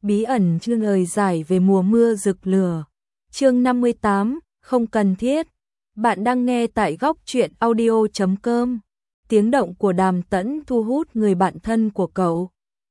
Bí ẩn chương lời giải về mùa mưa rực lửa. Chương 58, không cần thiết. Bạn đang nghe tại góc truyện audio.com. Tiếng động của Đàm Tẫn thu hút người bạn thân của cậu.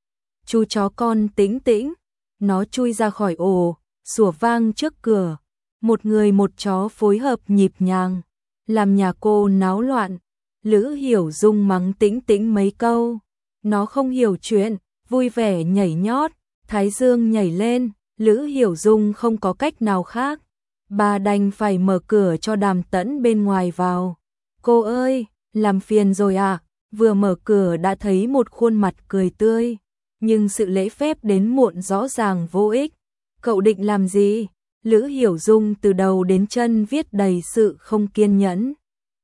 Chú chó con Tĩnh Tĩnh, nó chui ra khỏi ổ, sủa vang trước cửa. Một người một chó phối hợp nhịp nhàng, làm nhà cô náo loạn. Lữ Hiểu Dung mắng Tĩnh Tĩnh mấy câu. Nó không hiểu chuyện, vui vẻ nhảy nhót. Thái dương nhảy lên, Lữ Hiểu Dung không có cách nào khác. Bà đành phải mở cửa cho Đàm Tẫn bên ngoài vào. Cô ơi, làm phiền rồi à? Vừa mở cửa đã thấy một khuôn mặt cười tươi. Nhưng sự lễ phép đến muộn rõ ràng vô ích. Cậu định làm gì? Lữ Hiểu Dung từ đầu đến chân viết đầy sự không kiên nhẫn.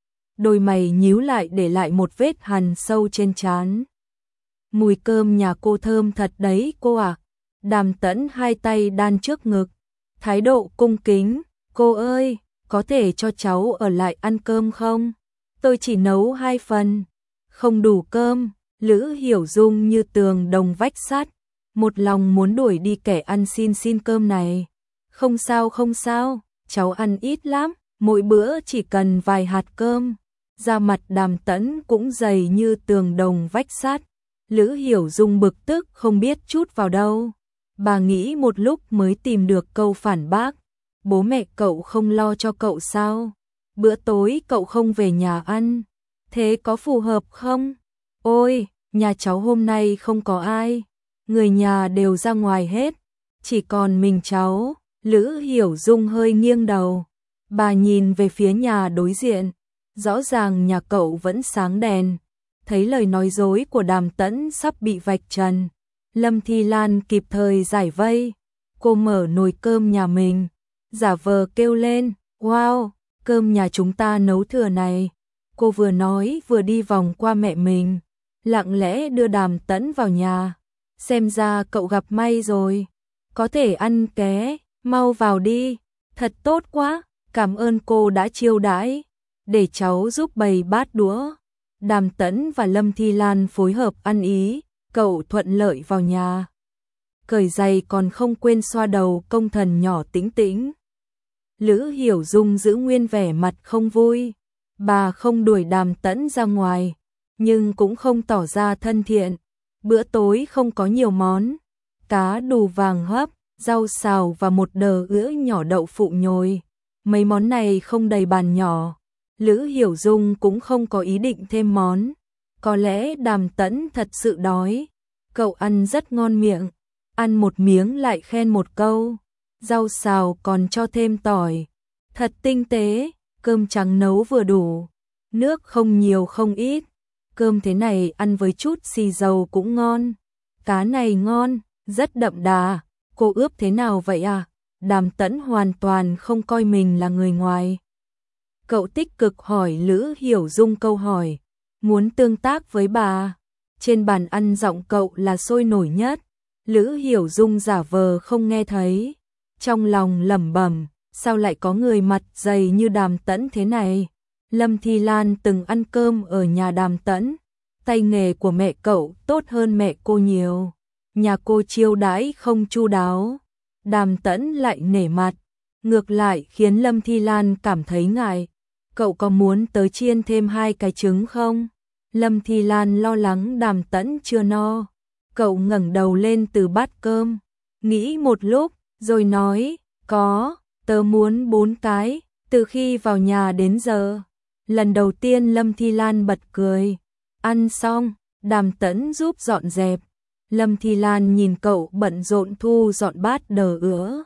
Đôi mày nhíu lại để lại một vết hằn sâu trên trán. Mùi cơm nhà cô thơm thật đấy cô à. Đàm Tẫn hai tay đan trước ngực, thái độ cung kính. Cô ơi, có thể cho cháu ở lại ăn cơm không? Tôi chỉ nấu 2 phần. Không đủ cơm. Lữ Hiểu Dung như tường đồng vách sắt, một lòng muốn đuổi đi kẻ ăn xin cơm này. Không sao không sao, cháu ăn ít lắm, mỗi bữa chỉ cần vài hạt cơm. Da mặt Đàm Tẫn cũng dày như tường đồng vách sắt. Lữ Hiểu Dung bực tức không biết chút vào đâu. Bà nghĩ một lúc mới tìm được câu phản bác. Bố mẹ cậu không lo cho cậu sao? Bữa tối cậu không về nhà ăn. Thế có phù hợp không? Ôi, nhà cháu hôm nay không có ai. Người nhà đều ra ngoài hết. Chỉ còn mình cháu. Lữ Hiểu Dung hơi nghiêng đầu. Bà nhìn về phía nhà đối diện. Rõ ràng nhà cậu vẫn sáng đèn. Thấy lời nói dối của Đàm Tẫn sắp bị vạch trần. Lâm Thi Lan kịp thời giải vây. Cô mở nồi cơm nhà mình, giả vờ kêu lên, wow, cơm nhà chúng ta nấu thừa này. Cô vừa nói vừa đi vòng qua mẹ mình, lặng lẽ đưa Đàm Tẫn vào nhà. Xem ra cậu gặp may rồi, có thể ăn ké, mau vào đi. Thật tốt quá, cảm ơn cô đã chiêu đãi, để cháu giúp bày bát đũa. Đàm Tẫn và Lâm Thi Lan phối hợp ăn ý. Cậu thuận lợi vào nhà, cởi giày còn không quên xoa đầu công thần nhỏ Tĩnh Tĩnh. Lữ Hiểu Dung giữ nguyên vẻ mặt không vui. Bà không đuổi Đàm Tẫn ra ngoài, nhưng cũng không tỏ ra thân thiện. Bữa tối không có nhiều món, cá đù vàng hấp, rau xào và một đờ ứa nhỏ đậu phụ nhồi. Mấy món này không đầy bàn nhỏ. Lữ Hiểu Dung cũng không có ý định thêm món. Có lẽ Đàm Tẫn thật sự đói. Cậu ăn rất ngon miệng, ăn một miếng lại khen một câu. Rau xào còn cho thêm tỏi, thật tinh tế. Cơm trắng nấu vừa đủ, nước không nhiều không ít. Cơm thế này ăn với chút xì dầu cũng ngon. Cá này ngon, rất đậm đà. Cô ướp thế nào vậy à? Đàm Tẫn hoàn toàn không coi mình là người ngoài. Cậu tích cực hỏi Lữ Hiểu Dung câu hỏi. Muốn tương tác với bà. Trên bàn ăn giọng cậu là sôi nổi nhất. Lữ Hiểu Dung giả vờ không nghe thấy. Trong lòng lẩm bẩm, sao lại có người mặt dày như Đàm Tẫn thế này. Lâm Thi Lan từng ăn cơm ở nhà Đàm Tẫn. Tay nghề của mẹ cậu tốt hơn mẹ cô nhiều. Nhà cô chiêu đãi không chu đáo. Đàm Tẫn lại nể mặt. Ngược lại khiến Lâm Thi Lan cảm thấy ngại. Cậu có muốn tới chiên thêm 2 cái trứng không? Lâm Thi Lan lo lắng Đàm Tẫn chưa no. Cậu ngẩng đầu lên từ bát cơm, nghĩ một lúc, rồi nói, có, tớ muốn 4 cái, từ khi vào nhà đến giờ. Lần đầu tiên Lâm Thi Lan bật cười. Ăn xong, Đàm Tẫn giúp dọn dẹp. Lâm Thi Lan nhìn cậu bận rộn thu dọn bát đờ ứa.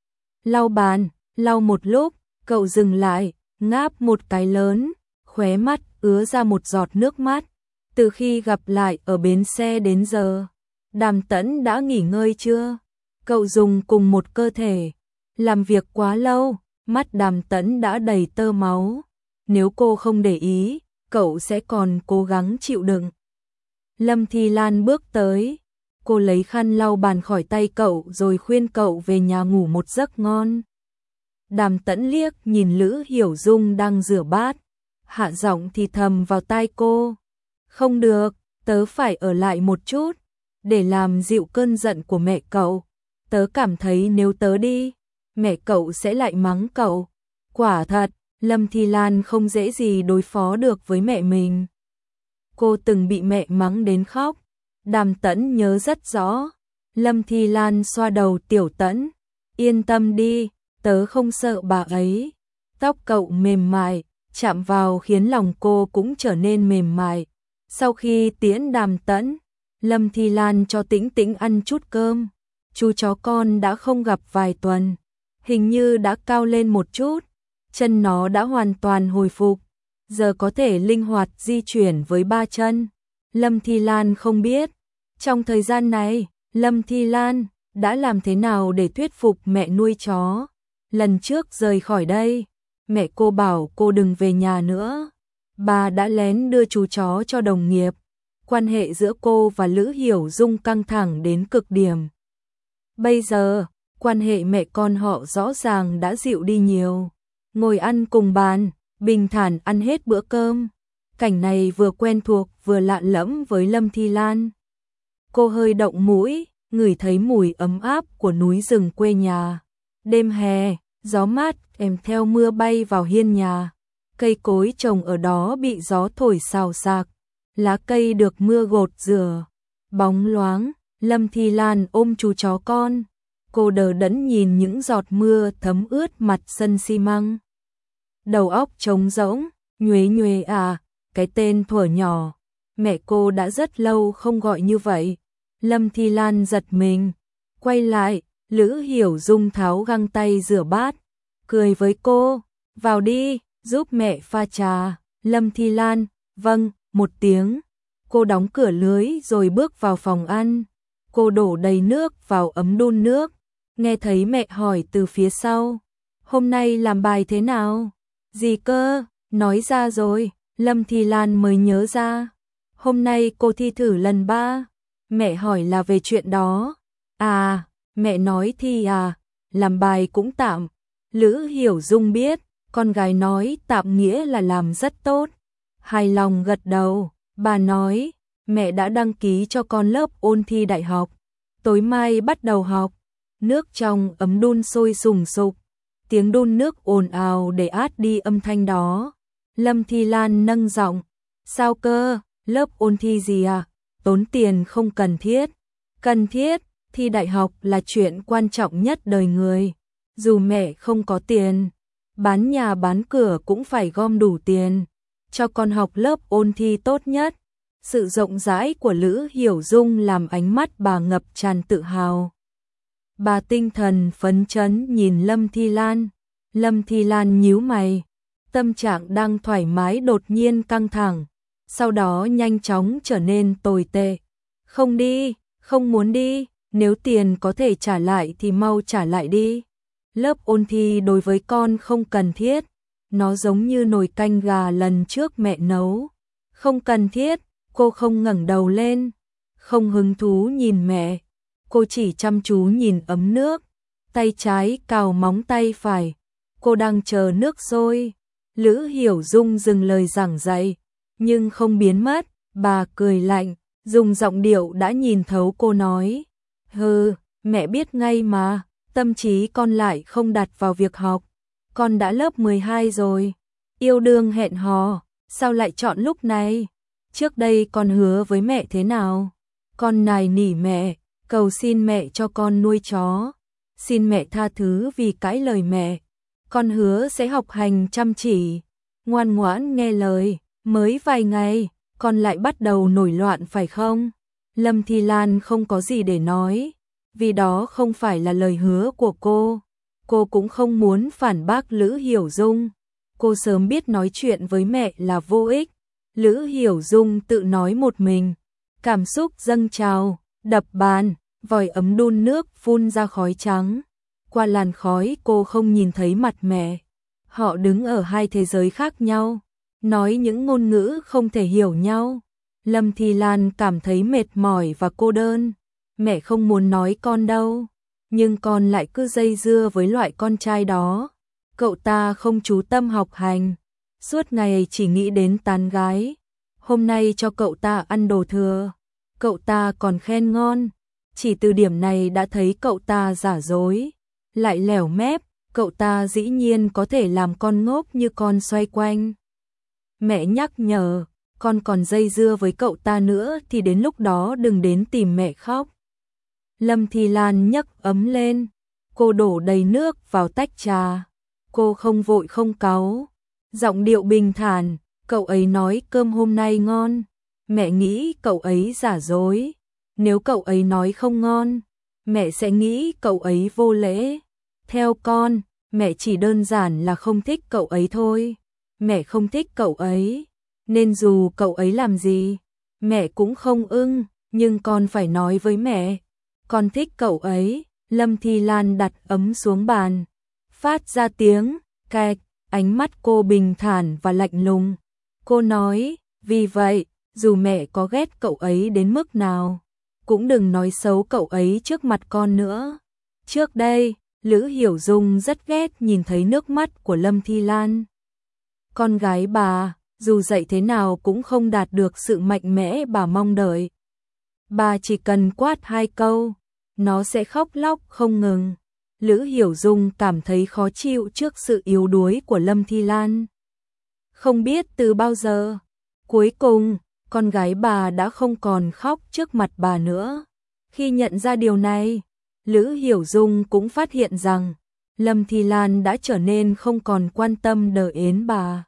Lau bàn, lau một lúc, cậu dừng lại, ngáp một cái lớn, khóe mắt ứa ra một giọt nước mắt. Từ khi gặp lại ở bến xe đến giờ, Đàm Tẫn đã nghỉ ngơi chưa? Cậu dùng cùng một cơ thể, làm việc quá lâu, mắt Đàm Tẫn đã đầy tơ máu. Nếu cô không để ý, cậu sẽ còn cố gắng chịu đựng. Lâm Thi Lan bước tới, cô lấy khăn lau bàn khỏi tay cậu rồi khuyên cậu về nhà ngủ một giấc ngon. Đàm Tẫn liếc nhìn Lữ Hiểu Dung đang rửa bát, hạ giọng thì thầm vào tai cô. Không được, tớ phải ở lại một chút, để làm dịu cơn giận của mẹ cậu. Tớ cảm thấy nếu tớ đi, mẹ cậu sẽ lại mắng cậu. Quả thật, Lâm Thi Lan không dễ gì đối phó được với mẹ mình. Cô từng bị mẹ mắng đến khóc. Đàm Tẫn nhớ rất rõ. Lâm Thi Lan xoa đầu Tiểu Tẫn. Yên tâm đi, tớ không sợ bà ấy. Tóc cậu mềm mại, chạm vào khiến lòng cô cũng trở nên mềm mại. Sau khi tiễn Đàm Tẫn, Lâm Thi Lan cho Tĩnh Tĩnh ăn chút cơm. Chú chó con đã không gặp vài tuần, hình như đã cao lên một chút, chân nó đã hoàn toàn hồi phục, giờ có thể linh hoạt di chuyển với 3 chân. Lâm Thi Lan không biết, trong thời gian này, Lâm Thi Lan đã làm thế nào để thuyết phục mẹ nuôi chó. Lần trước rời khỏi đây, mẹ cô bảo cô đừng về nhà nữa. Bà đã lén đưa chú chó cho đồng nghiệp. Quan hệ giữa cô và Lữ Hiểu Dung căng thẳng đến cực điểm. Bây giờ, quan hệ mẹ con họ rõ ràng đã dịu đi nhiều. Ngồi ăn cùng bàn, bình thản ăn hết bữa cơm. Cảnh này vừa quen thuộc vừa lạ lẫm với Lâm Thi Lan. Cô hơi động mũi, ngửi thấy mùi ấm áp của núi rừng quê nhà. Đêm hè, gió mát kèm theo mưa bay vào hiên nhà. Cây cối trồng ở đó bị gió thổi xào xạc. Lá cây được mưa gột rửa. Bóng loáng, Lâm Thi Lan ôm chú chó con. Cô đờ đẫn nhìn những giọt mưa thấm ướt mặt sân xi măng. Đầu óc trống rỗng, nhuế nhuế à, cái tên thuở nhỏ. Mẹ cô đã rất lâu không gọi như vậy. Lâm Thi Lan giật mình. Quay lại, Lữ Hiểu Dung tháo găng tay rửa bát. Cười với cô, vào đi, giúp mẹ pha trà. Lâm Thi Lan, vâng, một tiếng. Cô đóng cửa lưới rồi bước vào phòng ăn. Cô đổ đầy nước vào ấm đun nước. Nghe thấy mẹ hỏi từ phía sau. Hôm nay làm bài thế nào? Gì cơ? Nói ra rồi. Lâm Thi Lan mới nhớ ra. Hôm nay cô thi thử lần 3. Mẹ hỏi là về chuyện đó. À, mẹ nói thi à, làm bài cũng tạm. Lữ Hiểu Dung biết, con gái nói tạm nghĩa là làm rất tốt. Hài lòng gật đầu, bà nói, mẹ đã đăng ký cho con lớp ôn thi đại học. Tối mai bắt đầu học. Nước trong ấm đun sôi sùng sục. Tiếng đun nước ồn ào để át đi âm thanh đó. Lâm Thi Lan nâng giọng. Sao cơ, lớp ôn thi gì à? Tốn tiền không cần thiết. Cần thiết, thi đại học là chuyện quan trọng nhất đời người. Dù mẹ không có tiền, bán nhà bán cửa cũng phải gom đủ tiền. Cho con học lớp ôn thi tốt nhất. Sự rộng rãi của Lữ Hiểu Dung làm ánh mắt bà ngập tràn tự hào. Bà tinh thần phấn chấn nhìn Lâm Thi Lan. Lâm Thi Lan nhíu mày. Tâm trạng đang thoải mái đột nhiên căng thẳng. Sau đó nhanh chóng trở nên tồi tệ. Không đi, không muốn đi. Nếu tiền có thể trả lại thì mau trả lại đi. Lớp ôn thi đối với con không cần thiết. Nó giống như nồi canh gà lần trước mẹ nấu. Không cần thiết. Cô không ngẩng đầu lên. Không hứng thú nhìn mẹ. Cô chỉ chăm chú nhìn ấm nước. Tay trái cào móng tay phải. Cô đang chờ nước sôi. Lữ Hiểu Dung dừng lời giảng dạy. Nhưng không biến mất. Bà cười lạnh. Dùng giọng điệu đã nhìn thấu cô nói. Hừ, mẹ biết ngay mà. Tâm trí con lại không đặt vào việc học. Con đã lớp 12 rồi. Yêu đương hẹn hò. Sao lại chọn lúc này? Trước đây con hứa với mẹ thế nào? Con nài nỉ mẹ, cầu xin mẹ cho con nuôi chó. Xin mẹ tha thứ vì cãi lời mẹ. Con hứa sẽ học hành chăm chỉ, ngoan ngoãn nghe lời. Mới vài ngày, con lại bắt đầu nổi loạn phải không? Lâm Thi Lan không có gì để nói, vì đó không phải là lời hứa của cô. Cô cũng không muốn phản bác Lữ Hiểu Dung. Cô sớm biết nói chuyện với mẹ là vô ích. Lữ Hiểu Dung tự nói một mình. Cảm xúc dâng trào, đập bàn, vòi ấm đun nước phun ra khói trắng. Qua làn khói cô không nhìn thấy mặt mẹ. Họ đứng ở hai thế giới khác nhau, nói những ngôn ngữ không thể hiểu nhau. Lâm Thi Lan cảm thấy mệt mỏi và cô đơn. Mẹ không muốn nói con đâu, nhưng con lại cứ dây dưa với loại con trai đó. Cậu ta không chú tâm học hành, suốt ngày chỉ nghĩ đến tán gái. Hôm nay cho cậu ta ăn đồ thừa, cậu ta còn khen ngon. chỉ từ điểm này đã thấy cậu ta giả dối, lại lẻo mép, cậu ta dĩ nhiên có thể làm con ngốc như con xoay quanh. Mẹ nhắc nhở, con còn dây dưa với cậu ta nữa thì đến lúc đó đừng đến tìm mẹ khóc. Lâm Thi Lan nhấc ấm lên, cô đổ đầy nước vào tách trà. Cô không vội không cáu, giọng điệu bình thản, cậu ấy nói cơm hôm nay ngon, mẹ nghĩ cậu ấy giả dối. Nếu cậu ấy nói không ngon, mẹ sẽ nghĩ cậu ấy vô lễ. Theo con, mẹ chỉ đơn giản là không thích cậu ấy thôi. Mẹ không thích cậu ấy, nên dù cậu ấy làm gì, mẹ cũng không ưng, nhưng con phải nói với mẹ. Con thích cậu ấy. Lâm Thi Lan đặt ấm xuống bàn, phát ra tiếng cạch, ánh mắt cô bình thản và lạnh lùng. Cô nói, vì vậy, dù mẹ có ghét cậu ấy đến mức nào, cũng đừng nói xấu cậu ấy trước mặt con nữa. Trước đây, Lữ Hiểu Dung rất ghét nhìn thấy nước mắt của Lâm Thi Lan. Con gái bà, dù dạy thế nào cũng không đạt được sự mạnh mẽ bà mong đợi. Bà chỉ cần quát 2 câu, nó sẽ khóc lóc không ngừng. Lữ Hiểu Dung cảm thấy khó chịu trước sự yếu đuối của Lâm Thi Lan. Không biết từ bao giờ, cuối cùng, con gái bà đã không còn khóc trước mặt bà nữa. Khi nhận ra điều này, Lữ Hiểu Dung cũng phát hiện rằng Lâm Thi Lan đã trở nên không còn quan tâm đờ ến bà.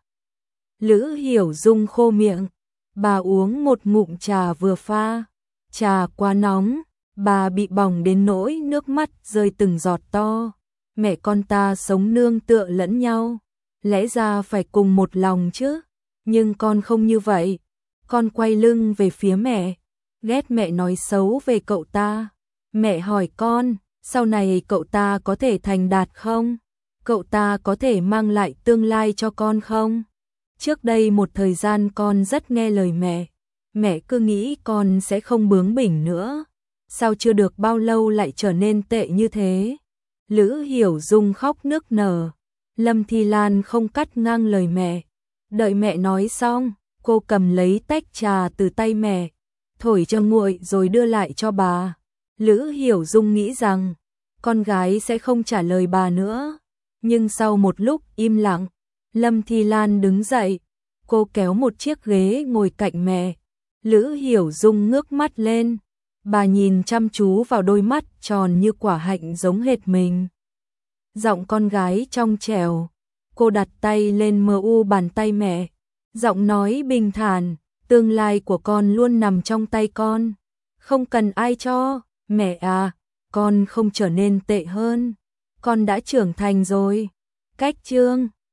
Lữ Hiểu Dung khô miệng, bà uống một ngụm trà vừa pha, trà quá nóng, bà bị bỏng đến nỗi nước mắt rơi từng giọt to. Mẹ con ta sống nương tựa lẫn nhau, lẽ ra phải cùng một lòng chứ, nhưng con không như vậy. Con quay lưng về phía mẹ, ghét mẹ nói xấu về cậu ta. Mẹ hỏi con, sau này cậu ta có thể thành đạt không? Cậu ta có thể mang lại tương lai cho con không? Trước đây một thời gian con rất nghe lời mẹ cứ nghĩ con sẽ không bướng bỉnh nữa. Sao chưa được bao lâu lại trở nên tệ như thế? Lữ Hiểu Dung khóc nức nở. Lâm Thi Lan không cắt ngang lời mẹ. Đợi mẹ nói xong, cô cầm lấy tách trà từ tay mẹ, thổi cho nguội rồi đưa lại cho bà. Lữ Hiểu Dung nghĩ rằng con gái sẽ không trả lời bà nữa. Nhưng sau một lúc im lặng, Lâm Thi Lan đứng dậy. Cô kéo một chiếc ghế ngồi cạnh mẹ. Lữ Hiểu Dung ngước mắt lên. Bà nhìn chăm chú vào đôi mắt tròn như quả hạnh giống hệt mình. Giọng con gái trong trẻo. Cô đặt tay lên mờ u bàn tay mẹ. Giọng nói bình thản, tương lai của con luôn nằm trong tay con. Không cần ai cho, mẹ à, con không trở nên tệ hơn. Con đã trưởng thành rồi. Cách chương